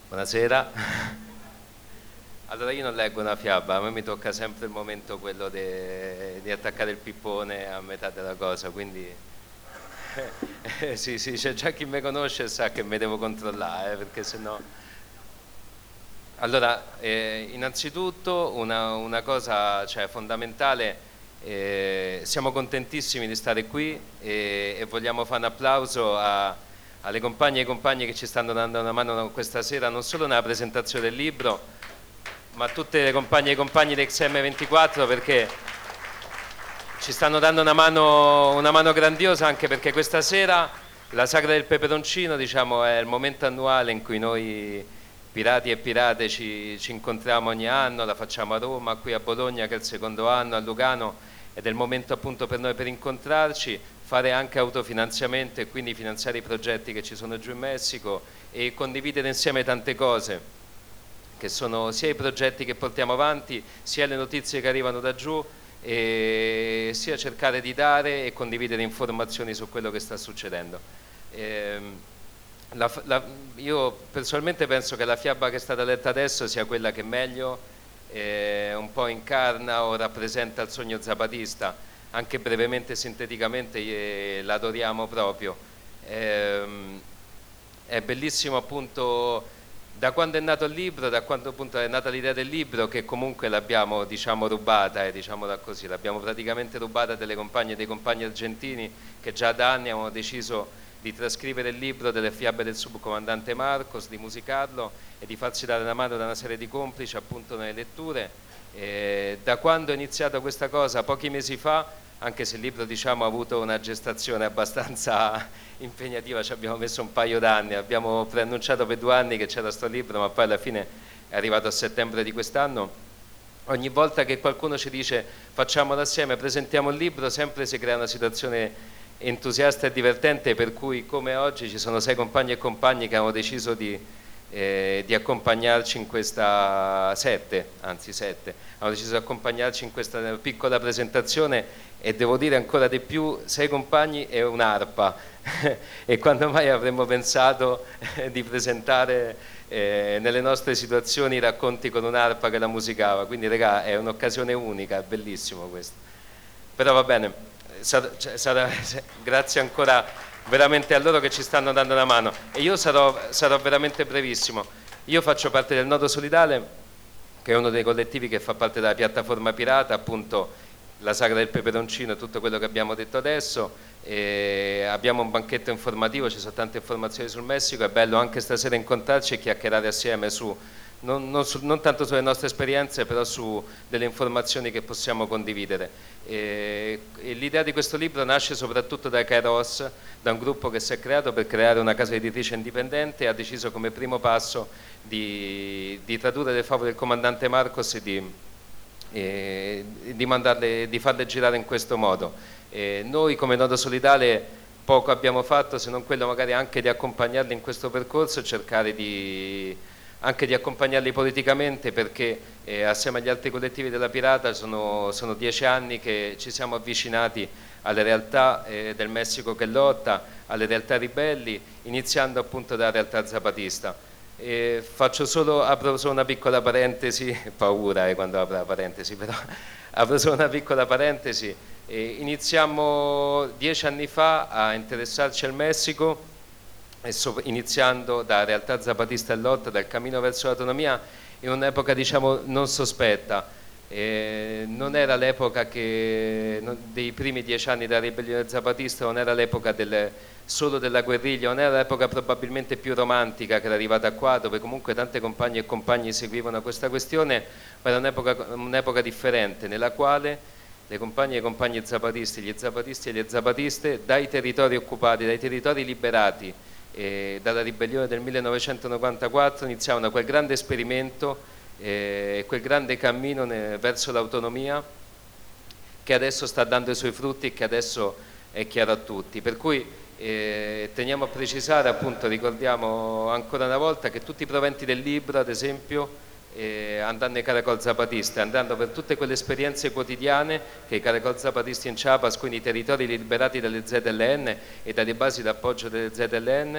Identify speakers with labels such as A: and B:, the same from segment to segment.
A: Buonasera. Allora io non leggo una fiaba, a me mi tocca sempre il momento quello di attaccare il pippone a metà della cosa, quindi sì, sì, c'è già chi mi conosce e sa che mi devo controllare, perché sennò... Allora, innanzitutto una cosa, cioè, fondamentale, siamo contentissimi di stare qui e vogliamo fare un applauso alle compagne e ai compagni che ci stanno dando una mano questa sera, non solo nella presentazione del libro, ma a tutte le compagne e i compagni del XM24, perché ci stanno dando una mano grandiosa, anche perché questa sera la Sagra del Peperoncino, diciamo, è il momento annuale in cui noi pirati e pirate ci incontriamo ogni anno, la facciamo a Roma, qui a Bologna che è il secondo anno, a Lugano, ed è il momento appunto per noi per incontrarci, fare anche autofinanziamento e quindi finanziare i progetti che ci sono giù in Messico e condividere insieme tante cose, che sono sia i progetti che portiamo avanti, sia le notizie che arrivano da giù, e sia cercare di dare e condividere informazioni su quello che sta succedendo. Ehm, io personalmente penso che la fiaba che è stata letta adesso sia quella che meglio un po' incarna o rappresenta il sogno zapatista, anche brevemente e sinteticamente l'adoriamo proprio. È bellissimo appunto da quando è nato il libro, da quando appunto è nata l'idea del libro, che comunque l'abbiamo, diciamo, rubata, diciamola così, l'abbiamo praticamente rubata delle compagne e dei compagni argentini che già da anni avevano deciso di trascrivere il libro delle fiabe del subcomandante Marcos, di musicarlo e di farsi dare una mano da una serie di complici appunto nelle letture. Da quando è iniziata questa cosa, pochi mesi fa, anche se il libro, diciamo, ha avuto una gestazione abbastanza impegnativa, ci abbiamo messo un paio d'anni, abbiamo preannunciato per 2 anni che c'era sto libro, ma poi alla fine è arrivato a settembre di quest'anno. Ogni volta che qualcuno ci dice facciamolo assieme, presentiamo il libro, sempre si crea una situazione entusiasta e divertente, per cui come oggi ci sono 6 compagni e compagni che hanno deciso di accompagnarci in questa 7, anzi 7, hanno deciso di accompagnarci in questa piccola presentazione, e devo dire ancora di più 6 compagni e un'arpa e quando mai avremmo pensato di presentare nelle nostre situazioni i racconti con un'arpa che la musicava, quindi regà, è un'occasione unica, è bellissimo questo. Però va bene, grazie ancora veramente a loro che ci stanno dando una mano, e io sarò veramente brevissimo. Io faccio parte del Nodo Solidale, che è uno dei collettivi che fa parte della piattaforma pirata, appunto la Sagra del Peperoncino e tutto quello che abbiamo detto adesso. E abbiamo un banchetto informativo, ci sono tante informazioni sul Messico, è bello anche stasera incontrarci e chiacchierare assieme non tanto sulle nostre esperienze, però su delle informazioni che possiamo condividere. E l'idea di questo libro nasce soprattutto da Kairos, da un gruppo che si è creato per creare una casa editrice indipendente, e ha deciso come primo passo di tradurre le favole del comandante Marcos e di farle girare in questo modo. Noi come Nodo Solidale poco abbiamo fatto, se non quello magari anche di accompagnarli in questo percorso e cercare anche di accompagnarli politicamente, perché assieme agli altri collettivi della Pirata sono 10 anni che ci siamo avvicinati alle realtà del Messico che lotta, alle realtà ribelli, iniziando appunto dalla realtà zapatista. Apro solo una piccola parentesi, paura quando apro la parentesi, però apro solo una piccola parentesi. Iniziamo 10 anni fa a interessarci al Messico, iniziando da realtà zapatista e lotta, dal cammino verso l'autonomia, in un'epoca, diciamo, non sospetta. Non era l'epoca dei primi 10 anni della ribellione zapatista, non era l'epoca solo della guerriglia, non era l'epoca probabilmente più romantica che era arrivata qua, dove comunque tante compagne e compagni seguivano questa questione, ma era un'epoca differente, nella quale le compagne e i compagni zapatisti, gli zapatisti e le zapatiste, dai territori occupati, dai territori liberati dalla ribellione del 1994, iniziavano quel grande esperimento, quel grande cammino verso l'autonomia, che adesso sta dando i suoi frutti e che adesso è chiaro a tutti. Per cui teniamo a precisare, appunto, ricordiamo ancora una volta che tutti i proventi del libro, ad esempio, andando ai Caracol Zapatista, andando per tutte quelle esperienze quotidiane che i Caracol Zapatisti in Chiapas, quindi i territori liberati dalle ZLN e dalle basi d'appoggio delle ZLN,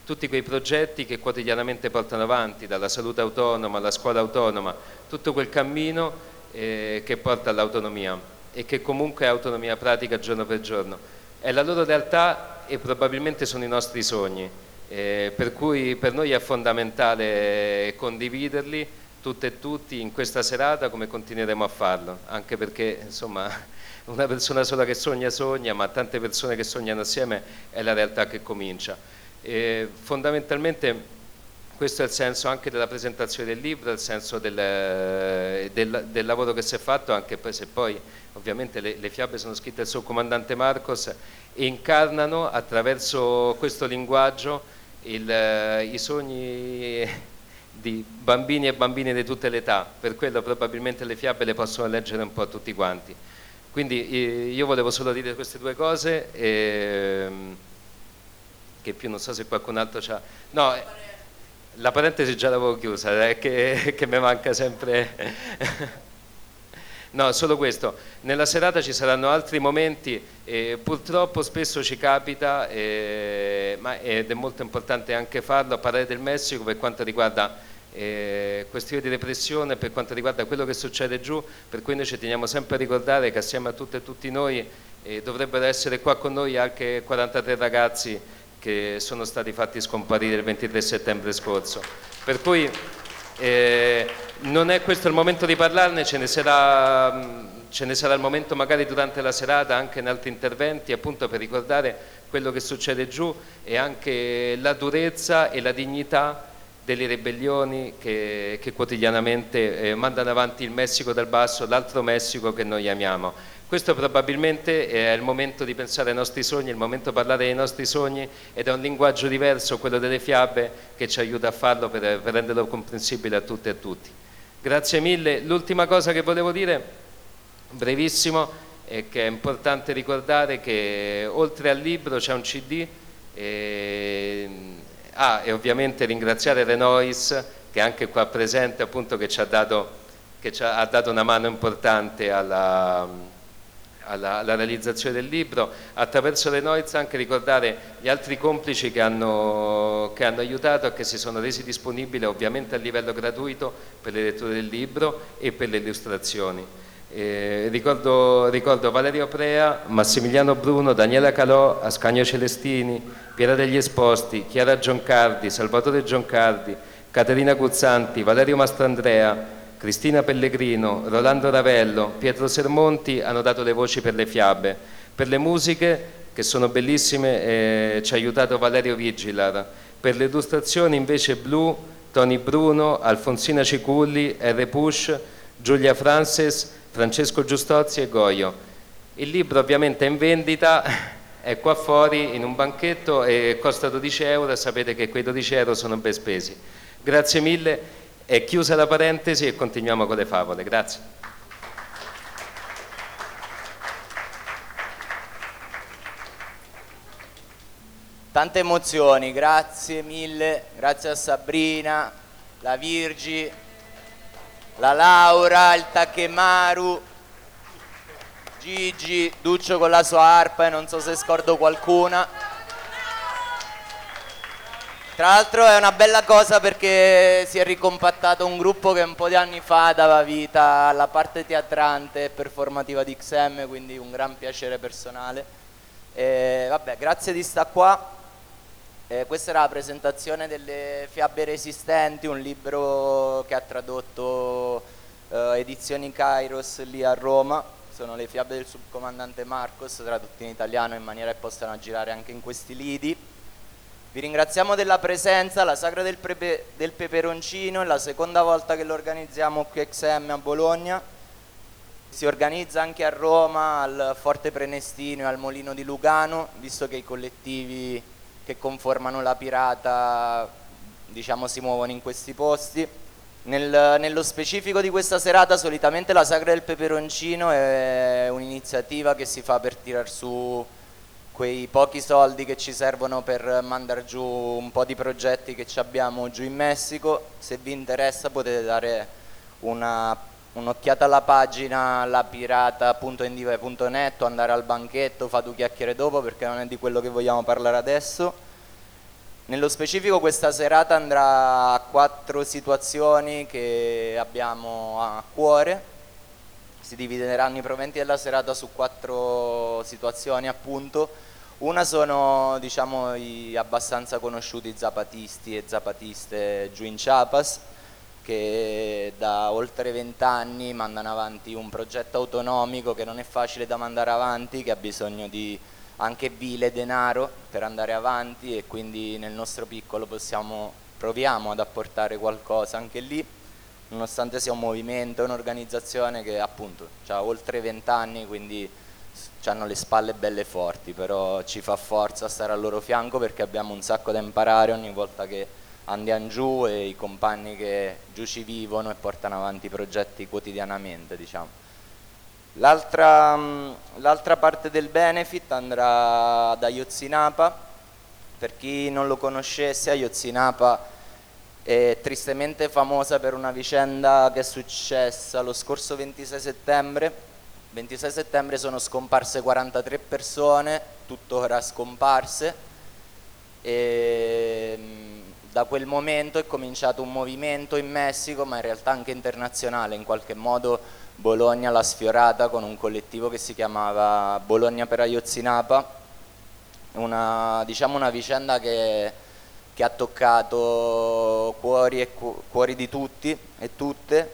A: tutti quei progetti che quotidianamente portano avanti, dalla salute autonoma alla scuola autonoma, tutto quel cammino che porta all'autonomia e che comunque è autonomia pratica giorno per giorno. È la loro realtà e probabilmente sono i nostri sogni, per cui per noi è fondamentale condividerli tutte e tutti in questa serata, come continueremo a farlo, anche perché insomma una persona sola che sogna, ma tante persone che sognano assieme è la realtà che comincia. Fondamentalmente questo è il senso anche della presentazione del libro, il senso del lavoro che si è fatto, anche se poi ovviamente le fiabe sono scritte dal suo comandante Marcos e incarnano attraverso questo linguaggio i sogni di bambini e bambine di tutte le età, per quello probabilmente le fiabe le possono leggere un po' tutti quanti. Quindi io volevo solo dire queste due cose, che più non so se qualcun altro c'ha... No, la parentesi già l'avevo chiusa, che mi manca sempre... No, solo questo. Nella serata ci saranno altri momenti, purtroppo spesso ci capita, ed è molto importante anche farlo, parlare del Messico per quanto riguarda questioni di repressione, per quanto riguarda quello che succede giù, per cui noi ci teniamo sempre a ricordare che assieme a tutte e tutti noi dovrebbero essere qua con noi anche 43 ragazzi che sono stati fatti scomparire il 23 settembre scorso. Per cui non è questo il momento di parlarne, ce ne sarà il momento magari durante la serata, anche in altri interventi, appunto per ricordare quello che succede giù e anche la durezza e la dignità delle ribellioni che quotidianamente mandano avanti il Messico dal basso, l'altro Messico che noi amiamo. Questo probabilmente è il momento di pensare ai nostri sogni, il momento di parlare dei nostri sogni, ed è un linguaggio diverso, quello delle fiabe, che ci aiuta a farlo per renderlo comprensibile a tutte e a tutti. Grazie mille. L'ultima cosa che volevo dire, brevissimo, è che è importante ricordare che oltre al libro c'è un CD e ovviamente ringraziare Renois, che è anche qua presente, appunto, che ha dato una mano importante alla realizzazione del libro. Attraverso Renois anche ricordare gli altri complici che hanno aiutato e che si sono resi disponibili, ovviamente a livello gratuito, per le letture del libro e per le illustrazioni. Ricordo Valerio Prea, Massimiliano Bruno, Daniela Calò, Ascanio Celestini, Piera degli Esposti, Chiara Gioncardi, Salvatore Gioncardi, Caterina Guzzanti, Valerio Mastrandrea, Cristina Pellegrino, Rolando Ravello, Pietro Sermonti hanno dato le voci per le fiabe. Per le musiche, che sono bellissime, ci ha aiutato Valerio Vigilar. Per le illustrazioni invece Blu, Tony Bruno, Alfonsina Ciculli, R. Push, Giulia Frances, Francesco Giustozzi e Goio. Il libro ovviamente è in vendita, è qua fuori in un banchetto e costa 12 euro, sapete che quei 12 euro sono ben spesi. Grazie mille. È chiusa la parentesi e continuiamo con le favole. Grazie.
B: Tante emozioni, grazie mille, grazie a Sabrina, la Virgi, la Laura, il Takemaru, Gigi, Duccio con la sua arpa e non so se scordo qualcuna. Tra l'altro è una bella cosa perché si è ricompattato un gruppo che un po' di anni fa dava vita alla parte teatrante e performativa di XM, quindi un gran piacere personale. Vabbè, grazie di sta qua. Questa era la presentazione delle Fiabe Resistenti, un libro che ha tradotto Edizioni Kairos lì a Roma. Sono le fiabe del subcomandante Marcos, tradotte in italiano in maniera che possano girare anche in questi lidi. Vi ringraziamo della presenza. La Sagra del Peperoncino è la seconda volta che lo organizziamo qui a XM a Bologna. Si organizza anche a Roma, al Forte Prenestino e al Molino di Lugano, visto che i collettivi che conformano la Pirata, diciamo, si muovono in questi posti. Nello specifico di questa serata, solitamente la Sagra del Peperoncino è un'iniziativa che si fa per tirar su quei pochi soldi che ci servono per mandare giù un po' di progetti che ci abbiamo giù in Messico. Se vi interessa potete dare un'occhiata alla pagina lapirata.endive.net o andare al banchetto, fa due chiacchiere dopo perché non è di quello che vogliamo parlare adesso. Nello specifico questa serata andrà a 4 situazioni che abbiamo a cuore, si divideranno i proventi della serata su 4 situazioni appunto. Una sono diciamo i abbastanza conosciuti zapatisti e zapatiste giù in Chiapas, che da oltre 20 anni mandano avanti un progetto autonomico che non è facile da mandare avanti, che ha bisogno di anche vile denaro per andare avanti, e quindi nel nostro piccolo proviamo ad apportare qualcosa anche lì, nonostante sia un movimento, un'organizzazione che appunto ha oltre 20 anni, quindi hanno le spalle belle forti, però ci fa forza stare al loro fianco perché abbiamo un sacco da imparare ogni volta che andiamo giù, e i compagni che giù ci vivono e portano avanti i progetti quotidianamente, diciamo. L'altra parte del benefit andrà ad Ayotzinapa. Per chi non lo conoscesse, Ayotzinapa è tristemente famosa per una vicenda che è successa lo scorso 26 settembre. 26 settembre sono scomparse 43 persone, tuttora scomparse, e da quel momento è cominciato un movimento in Messico, ma in realtà anche internazionale. In qualche modo Bologna l'ha sfiorata con un collettivo che si chiamava Bologna per Ayotzinapa, diciamo una vicenda che ha toccato cuori di tutti e tutte,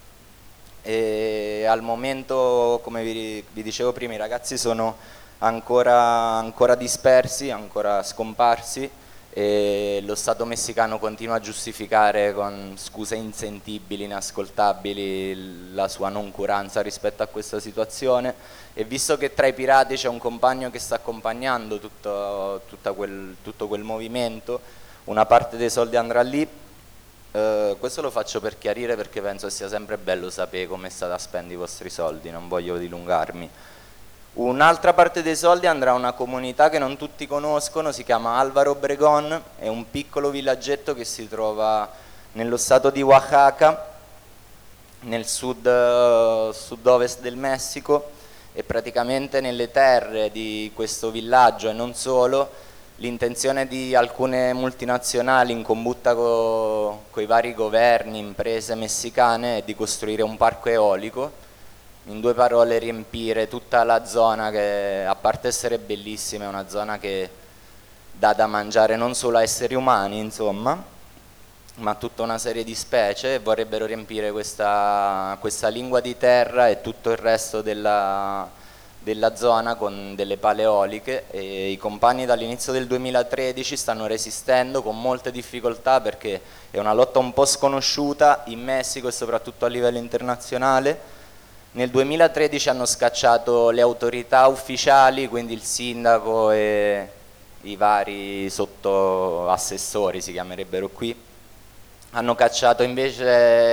B: e al momento, come vi dicevo prima, i ragazzi sono ancora dispersi, ancora scomparsi, e lo Stato messicano continua a giustificare con scuse insentibili, inascoltabili, la sua noncuranza rispetto a questa situazione. E visto che tra i pirati c'è un compagno che sta accompagnando tutto quel movimento, una parte dei soldi andrà lì. Questo lo faccio per chiarire, perché penso sia sempre bello sapere come state a spendere i vostri soldi, non voglio dilungarmi. Un'altra parte dei soldi andrà a una comunità che non tutti conoscono, si chiama Álvaro Obregón, è un piccolo villaggetto che si trova nello stato di Oaxaca, nel sud-ovest del Messico, e praticamente nelle terre di questo villaggio, e non solo, l'intenzione di alcune multinazionali in combutta con i vari governi, imprese messicane, è di costruire un parco eolico. In 2 parole, riempire tutta la zona, che a parte essere bellissima è una zona che dà da mangiare non solo a esseri umani, insomma, ma a tutta una serie di specie, e vorrebbero riempire questa lingua di terra e tutto il resto della zona con delle pale eoliche. E i compagni dall'inizio del 2013 stanno resistendo con molte difficoltà, perché è una lotta un po' sconosciuta in Messico e soprattutto a livello internazionale. Nel 2013 hanno scacciato le autorità ufficiali, quindi il sindaco e i vari sottoassessori si chiamerebbero qui. Hanno cacciato invece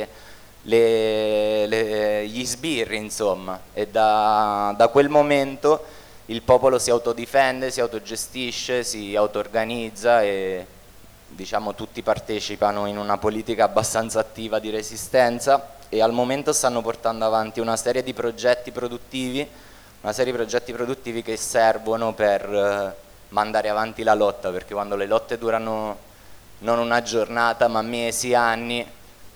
B: gli sbirri, insomma, e da quel momento il popolo si autodifende, si autogestisce, si auto-organizza, e diciamo tutti partecipano in una politica abbastanza attiva di resistenza. E al momento stanno portando avanti una serie di progetti produttivi che servono per mandare avanti la lotta, perché quando le lotte durano non una giornata ma mesi, anni,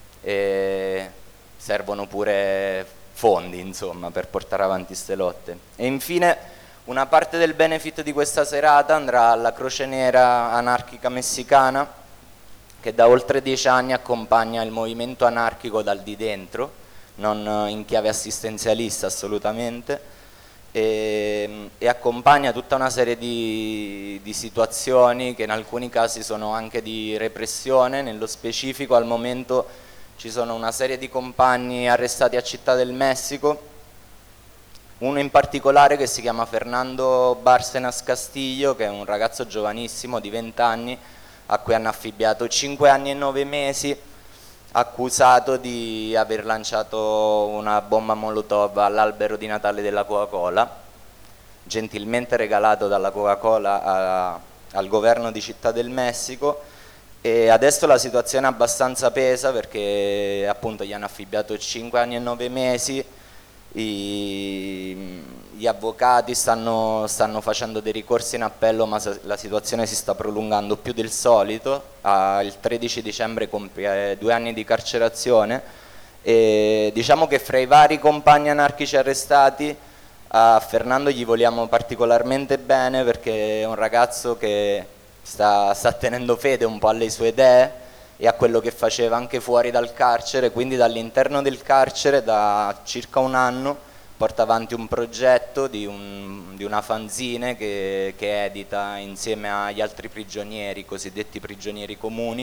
B: servono pure fondi, insomma, per portare avanti queste lotte. E infine una parte del benefit di questa serata andrà alla Croce Nera Anarchica Messicana, che da oltre 10 anni accompagna il movimento anarchico dal di dentro, non in chiave assistenzialista assolutamente, e accompagna tutta una serie di situazioni che in alcuni casi sono anche di repressione. Nello specifico al momento ci sono una serie di compagni arrestati a Città del Messico, uno in particolare che si chiama Fernando Bárcenas Castillo, che è un ragazzo giovanissimo di 20 anni, a cui hanno affibbiato 5 anni e 9 mesi, accusato di aver lanciato una bomba Molotov all'albero di Natale della Coca-Cola, gentilmente regalato dalla Coca-Cola al governo di Città del Messico. E adesso la situazione è abbastanza pesa, perché appunto gli hanno affibbiato 5 anni e 9 mesi, i gli avvocati stanno facendo dei ricorsi in appello, ma la situazione si sta prolungando più del solito. Il 13 dicembre compie 2 anni di carcerazione e diciamo che fra i vari compagni anarchici arrestati a Fernando gli vogliamo particolarmente bene, perché è un ragazzo che sta tenendo fede un po' alle sue idee e a quello che faceva anche fuori dal carcere, quindi dall'interno del carcere da circa 1 anno porta avanti un progetto di una fanzine che edita insieme agli altri prigionieri, cosiddetti prigionieri comuni,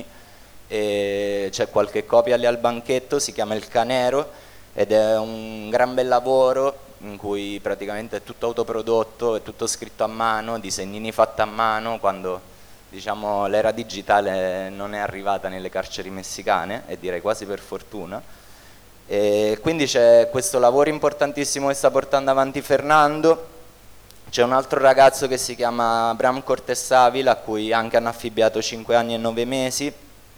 B: e c'è qualche copia lì al banchetto, si chiama Il Canero ed è un gran bel lavoro in cui praticamente è tutto autoprodotto, è tutto scritto a mano, disegnini fatti a mano, quando diciamo l'era digitale non è arrivata nelle carceri messicane, e direi quasi per fortuna. E quindi c'è questo lavoro importantissimo che sta portando avanti Fernando. C'è un altro ragazzo che si chiama Bram Cortés Avila, a cui anche hanno affibbiato 5 anni e 9 mesi,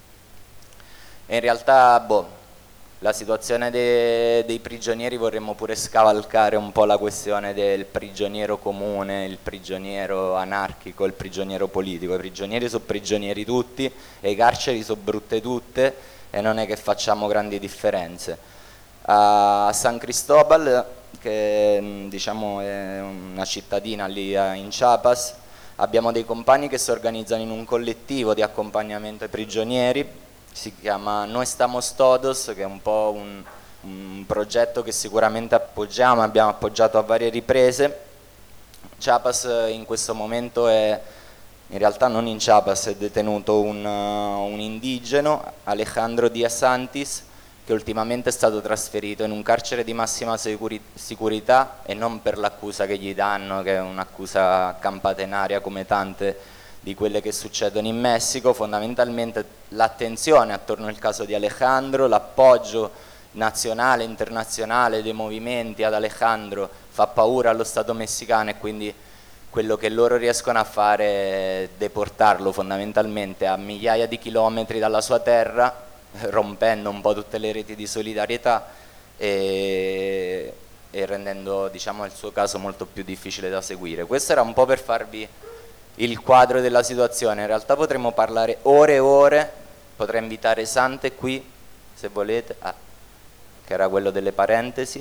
B: e in realtà la situazione dei prigionieri vorremmo pure scavalcare un po' la questione del prigioniero comune, il prigioniero anarchico, il prigioniero politico. I prigionieri sono prigionieri tutti e i carceri sono brutte tutte e non è che facciamo grandi differenze. A San Cristobal, che diciamo è una cittadina lì in Chiapas, abbiamo dei compagni che si organizzano in un collettivo di accompagnamento ai prigionieri, si chiama Noi Estamos Todos, che è un po' un progetto che sicuramente appoggiamo, abbiamo appoggiato a varie riprese. Chiapas in questo momento è, in realtà non in Chiapas, è detenuto un indigeno, Alejandro Díaz Santis, che ultimamente è stato trasferito in un carcere di massima sicurezza, e non per l'accusa che gli danno, che è un'accusa campata in aria come tante di quelle che succedono in Messico. Fondamentalmente l'attenzione attorno al caso di Alejandro, l'appoggio nazionale e internazionale dei movimenti ad Alejandro fa paura allo Stato messicano, e quindi quello che loro riescono a fare è deportarlo fondamentalmente a migliaia di chilometri dalla sua terra, rompendo un po' tutte le reti di solidarietà e rendendo diciamo il suo caso molto più difficile da seguire. Questo era un po' per farvi il quadro della situazione. In realtà potremmo parlare ore e ore, potrei invitare Sante qui se volete, che era quello delle parentesi,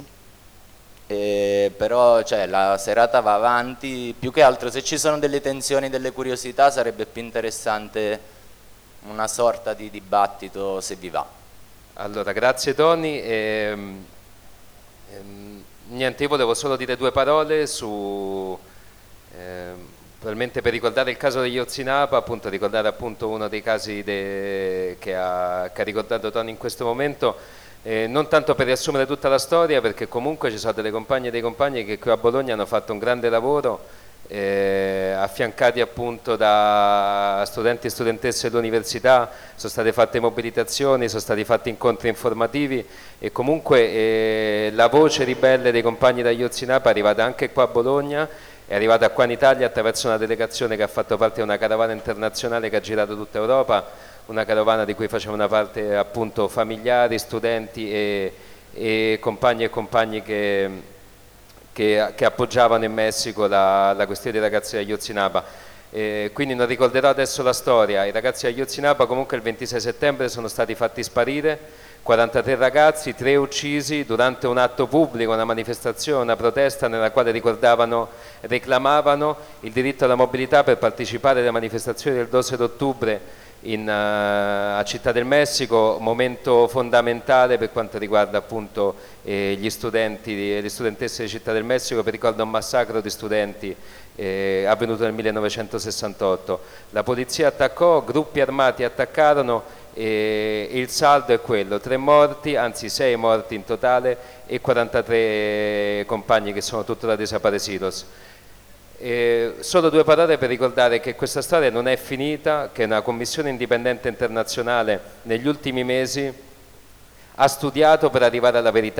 B: però cioè, la serata va avanti. Più che altro, se ci sono delle tensioni, delle curiosità, sarebbe più interessante una sorta di dibattito, se vi va.
A: Allora, grazie Tony. Niente, io volevo solo dire 2 parole su probabilmente per ricordare il caso degli Otsinapa, appunto ricordare appunto uno dei casi che ha ricordato Tony in questo momento, non tanto per riassumere tutta la storia, perché comunque ci sono delle compagne e dei compagni che qui a Bologna hanno fatto un grande lavoro, affiancati appunto da studenti e studentesse dell'università. Sono state fatte mobilitazioni, sono stati fatti incontri informativi, e comunque la voce ribelle dei compagni dagli Otsinapa è arrivata anche qua a Bologna, è arrivata qua in Italia attraverso una delegazione che ha fatto parte di una carovana internazionale che ha girato tutta Europa, una carovana di cui facevano parte appunto familiari, studenti e compagni e compagni che appoggiavano in Messico la questione dei ragazzi degli Otsinapa. Quindi non ricorderò adesso la storia. I ragazzi degli Otsinapa comunque il 26 settembre sono stati fatti sparire, 43 ragazzi, 3 uccisi durante un atto pubblico, una manifestazione, una protesta nella quale reclamavano il diritto alla mobilità per partecipare alle manifestazioni del 12 d'ottobre a Città del Messico, momento fondamentale per quanto riguarda appunto gli studenti e le studentesse di Città del Messico, per ricordo un massacro di studenti avvenuto nel 1968. La polizia attaccò, gruppi armati attaccarono, e il saldo è quello: 3 morti, anzi 6 morti in totale, e 43 compagni che sono tuttora desaparecidos. Solo 2 parole per ricordare che questa storia non è finita, che una commissione indipendente internazionale negli ultimi mesi ha studiato per arrivare alla verità,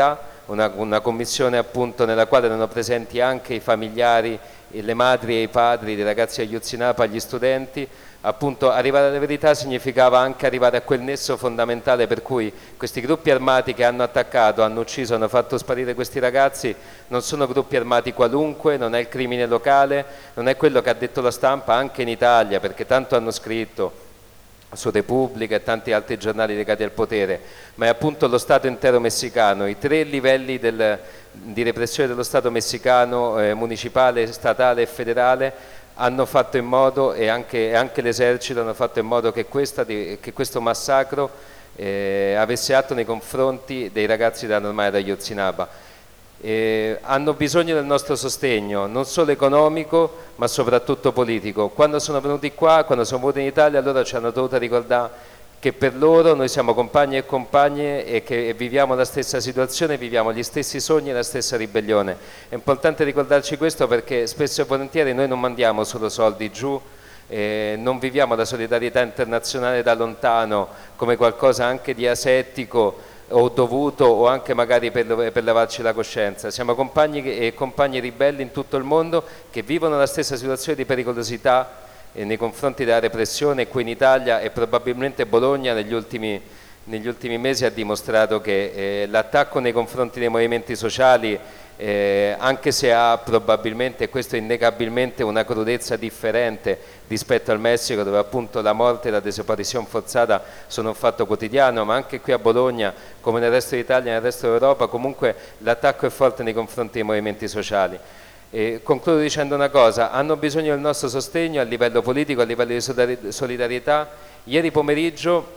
A: una commissione appunto nella quale erano presenti anche i familiari, le madri e i padri dei ragazzi di Ayotzinapa, gli studenti. Appunto arrivare alla verità significava anche arrivare a quel nesso fondamentale per cui questi gruppi armati che hanno attaccato, hanno ucciso, hanno fatto sparire questi ragazzi non sono gruppi armati qualunque, non è il crimine locale, non è quello che ha detto la stampa anche in Italia, perché tanto hanno scritto su Repubblica e tanti altri giornali legati al potere, ma è appunto lo Stato intero messicano, i 3 livelli di repressione dello Stato messicano, municipale, statale e federale, hanno fatto in modo, e anche l'esercito hanno fatto in modo che questo massacro avesse atto nei confronti dei ragzi della Normale da Ayotzinapa. Hanno bisogno del nostro sostegno, non solo economico ma soprattutto politico. Quando sono venuti qua, quando sono venuti in Italia, allora ci hanno dovuto ricordare che per loro noi siamo compagni e compagne e che viviamo la stessa situazione, viviamo gli stessi sogni e la stessa ribellione. È importante ricordarci questo perché spesso e volentieri noi non mandiamo solo soldi giù, non viviamo la solidarietà internazionale da lontano come qualcosa anche di asettico o dovuto o anche magari per lavarci la coscienza. Siamo compagni e compagne ribelli in tutto il mondo che vivono la stessa situazione di pericolosità nei confronti della repressione. Qui in Italia e probabilmente Bologna negli ultimi mesi ha dimostrato che l'attacco nei confronti dei movimenti sociali, anche se ha probabilmente, e questo innegabilmente, una crudezza differente rispetto al Messico, dove appunto la morte e la desaparizione forzata sono un fatto quotidiano, ma anche qui a Bologna, come nel resto d'Italia e nel resto d'Europa, comunque l'attacco è forte nei confronti dei movimenti sociali. Concludo dicendo una cosa: hanno bisogno del nostro sostegno a livello politico, a livello di solidarietà. Ieri pomeriggio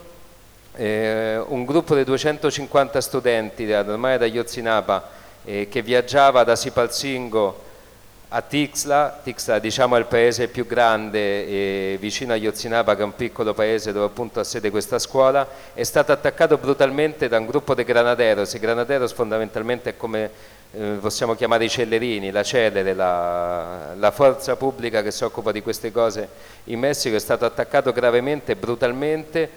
A: un gruppo di 250 studenti della Normale da Ayotzinapa che viaggiava da Sipalcingo a Tixla, diciamo è il paese più grande vicino a Ayotzinapa, che è un piccolo paese dove appunto ha sede questa scuola, è stato attaccato brutalmente da un gruppo di granaderos. I granaderos fondamentalmente è come possiamo chiamare i cellerini, la celere, la forza pubblica che si occupa di queste cose in Messico. È stato attaccato gravemente, brutalmente,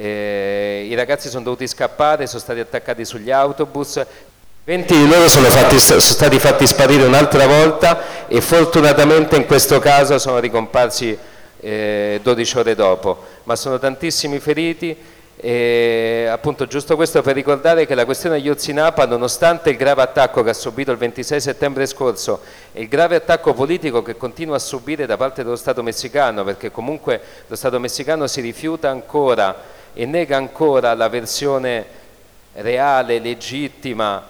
A: i ragazzi sono dovuti scappare, sono stati attaccati sugli autobus. 20 di loro sono stati fatti sparire un'altra volta e fortunatamente in questo caso sono ricomparsi 12 ore dopo, ma sono tantissimi feriti. E appunto giusto questo per ricordare che la questione Ayotzinapa, nonostante il grave attacco che ha subito il 26 settembre scorso e il grave attacco politico che continua a subire da parte dello Stato messicano, perché comunque lo Stato messicano si rifiuta ancora e nega ancora la versione reale, legittima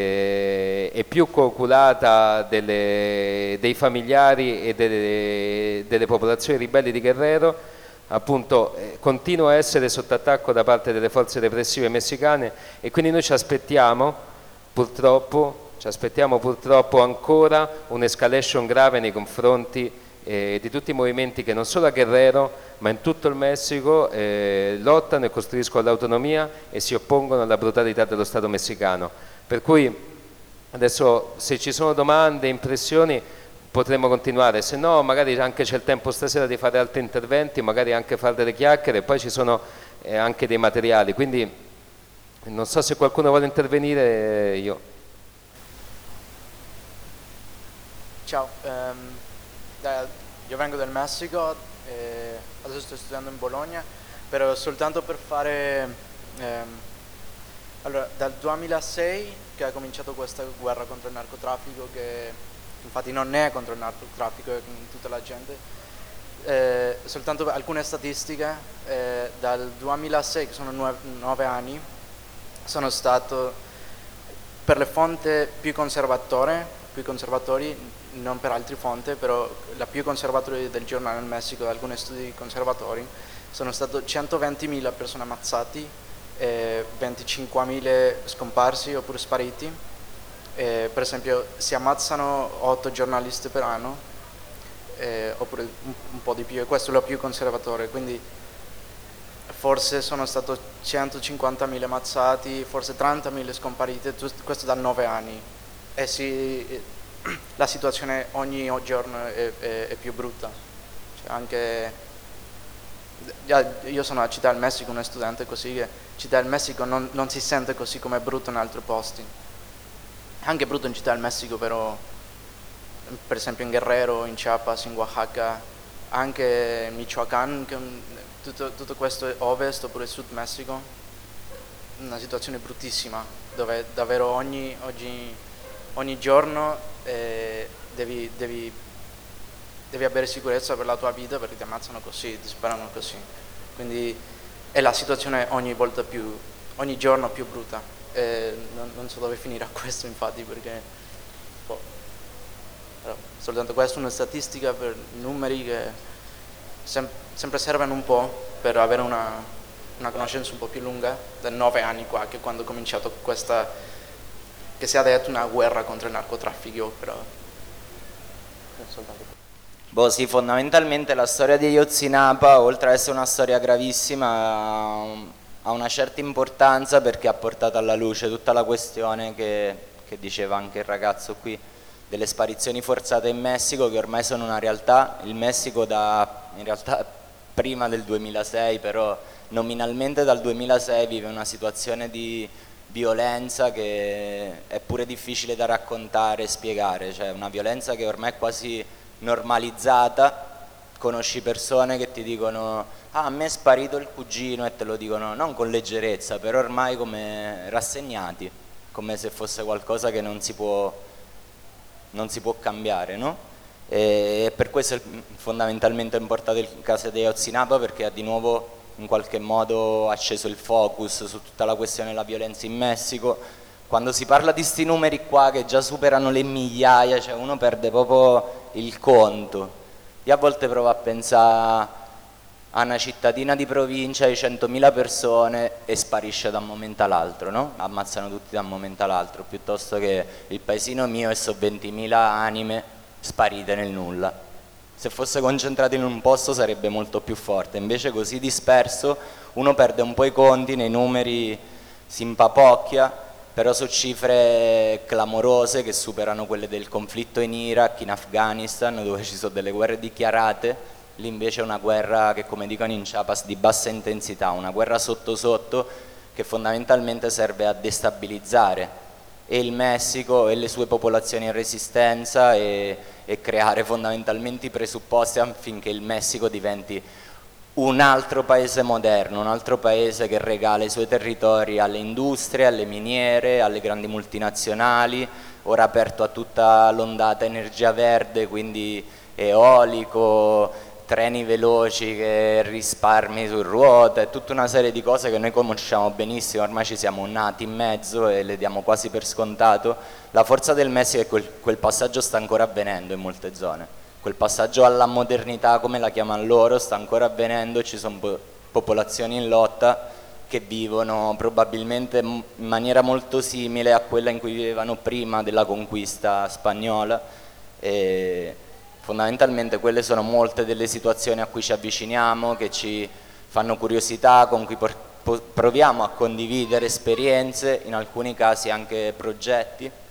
A: e più coculata dei familiari e delle popolazioni ribelli di Guerrero, appunto continua a essere sotto attacco da parte delle forze repressive messicane, e quindi noi ci aspettiamo purtroppo ancora un'escalation grave nei confronti di tutti i movimenti che non solo a Guerrero ma in tutto il Messico lottano e costruiscono l'autonomia e si oppongono alla brutalità dello Stato messicano. Per cui adesso, se ci sono domande, impressioni, potremmo continuare, se no magari anche c'è il tempo stasera di fare altri interventi, magari anche fare delle chiacchiere, e poi ci sono anche dei materiali, quindi non so se qualcuno vuole intervenire.
C: Ciao, io vengo dal Messico, adesso sto studiando in Bologna, però soltanto per fare... allora, dal 2006 che ha cominciato questa guerra contro il narcotraffico, che infatti non è contro il narcotraffico, è con tutta la gente, soltanto per alcune statistiche, dal 2006, che sono 9 anni, sono stato per le fonti più conservatori, non per altre fonti, però la più conservatori del giornale nel Messico, da alcuni studi conservatori, sono stato 120.000 persone ammazzati, 25.000 scomparsi oppure spariti. Per esempio si ammazzano 8 giornalisti per anno, oppure un po' di più, e questo è lo più conservatore, quindi forse sono stato 150.000 ammazzati, forse 30.000 scompariti, questo da 9 anni. La situazione ogni giorno è più brutta, cioè anche io sono a Città del Messico, uno studente, così che Città del Messico non si sente così come è brutto in altri posti. anche brutto in Città del Messico, però per esempio in Guerrero, in Chiapas, in Oaxaca, anche in Michoacán, che tutto questo è ovest oppure sud Messico, una situazione bruttissima, dove davvero ogni giorno devi avere sicurezza per la tua vita, perché ti ammazzano così, ti sparano così. Quindi è la situazione ogni giorno più brutta. Non so dove finirà questo, infatti, perché però soltanto questa è una statistica per numeri che sempre servono un po' per avere una conoscenza un po' più lunga, da 9 anni qua, che quando ho cominciato questa, che si è detto una guerra contro il narcotraffico, però soltanto.
B: Boh, sì, fondamentalmente la storia di Ayotzinapa, oltre ad essere una storia gravissima, ha una certa importanza perché ha portato alla luce tutta la questione che diceva anche il ragazzo qui, delle sparizioni forzate in Messico, che ormai sono una realtà. Il Messico in realtà prima del 2006, però nominalmente dal 2006 vive una situazione di violenza che è pure difficile da raccontare e spiegare, cioè una violenza che ormai è quasi normalizzata. Conosci persone che ti dicono a me è sparito il cugino, e te lo dicono non con leggerezza, però ormai come rassegnati, come se fosse qualcosa che non si può cambiare, no? E per questo è fondamentalmente importato il caso di Ayotzinapa, perché ha di nuovo in qualche modo acceso il focus su tutta la questione della violenza in Messico. Quando si parla di sti numeri qua che già superano le migliaia, cioè uno perde proprio il conto. Io a volte provo a pensare a una cittadina di provincia di 100.000 persone e sparisce da un momento all'altro, no? Ammazzano tutti da un momento all'altro, piuttosto che il paesino mio e so 20.000 anime sparite nel nulla. Se fosse concentrato in un posto sarebbe molto più forte, invece così disperso uno perde un po' i conti, nei numeri si impapocchia, però su cifre clamorose che superano quelle del conflitto in Iraq, in Afghanistan, dove ci sono delle guerre dichiarate. Lì invece è una guerra che, come dicono in Chiapas, di bassa intensità, una guerra sotto sotto che fondamentalmente serve a destabilizzare e il Messico e le sue popolazioni in resistenza e creare fondamentalmente i presupposti affinché il Messico diventi un altro paese moderno, un altro paese che regala i suoi territori alle industrie, alle miniere, alle grandi multinazionali, ora aperto a tutta l'ondata energia verde, quindi eolico, treni veloci che risparmi su ruote, tutta una serie di cose che noi conosciamo benissimo, ormai ci siamo nati in mezzo e le diamo quasi per scontato. La forza del Messico è che quel passaggio sta ancora avvenendo in molte zone, quel passaggio alla modernità, come la chiamano loro, sta ancora avvenendo. Ci sono popolazioni in lotta che vivono probabilmente in maniera molto simile a quella in cui vivevano prima della conquista spagnola, e fondamentalmente quelle sono molte delle situazioni a cui ci avviciniamo, che ci fanno curiosità, con cui proviamo a condividere esperienze, in alcuni casi anche progetti.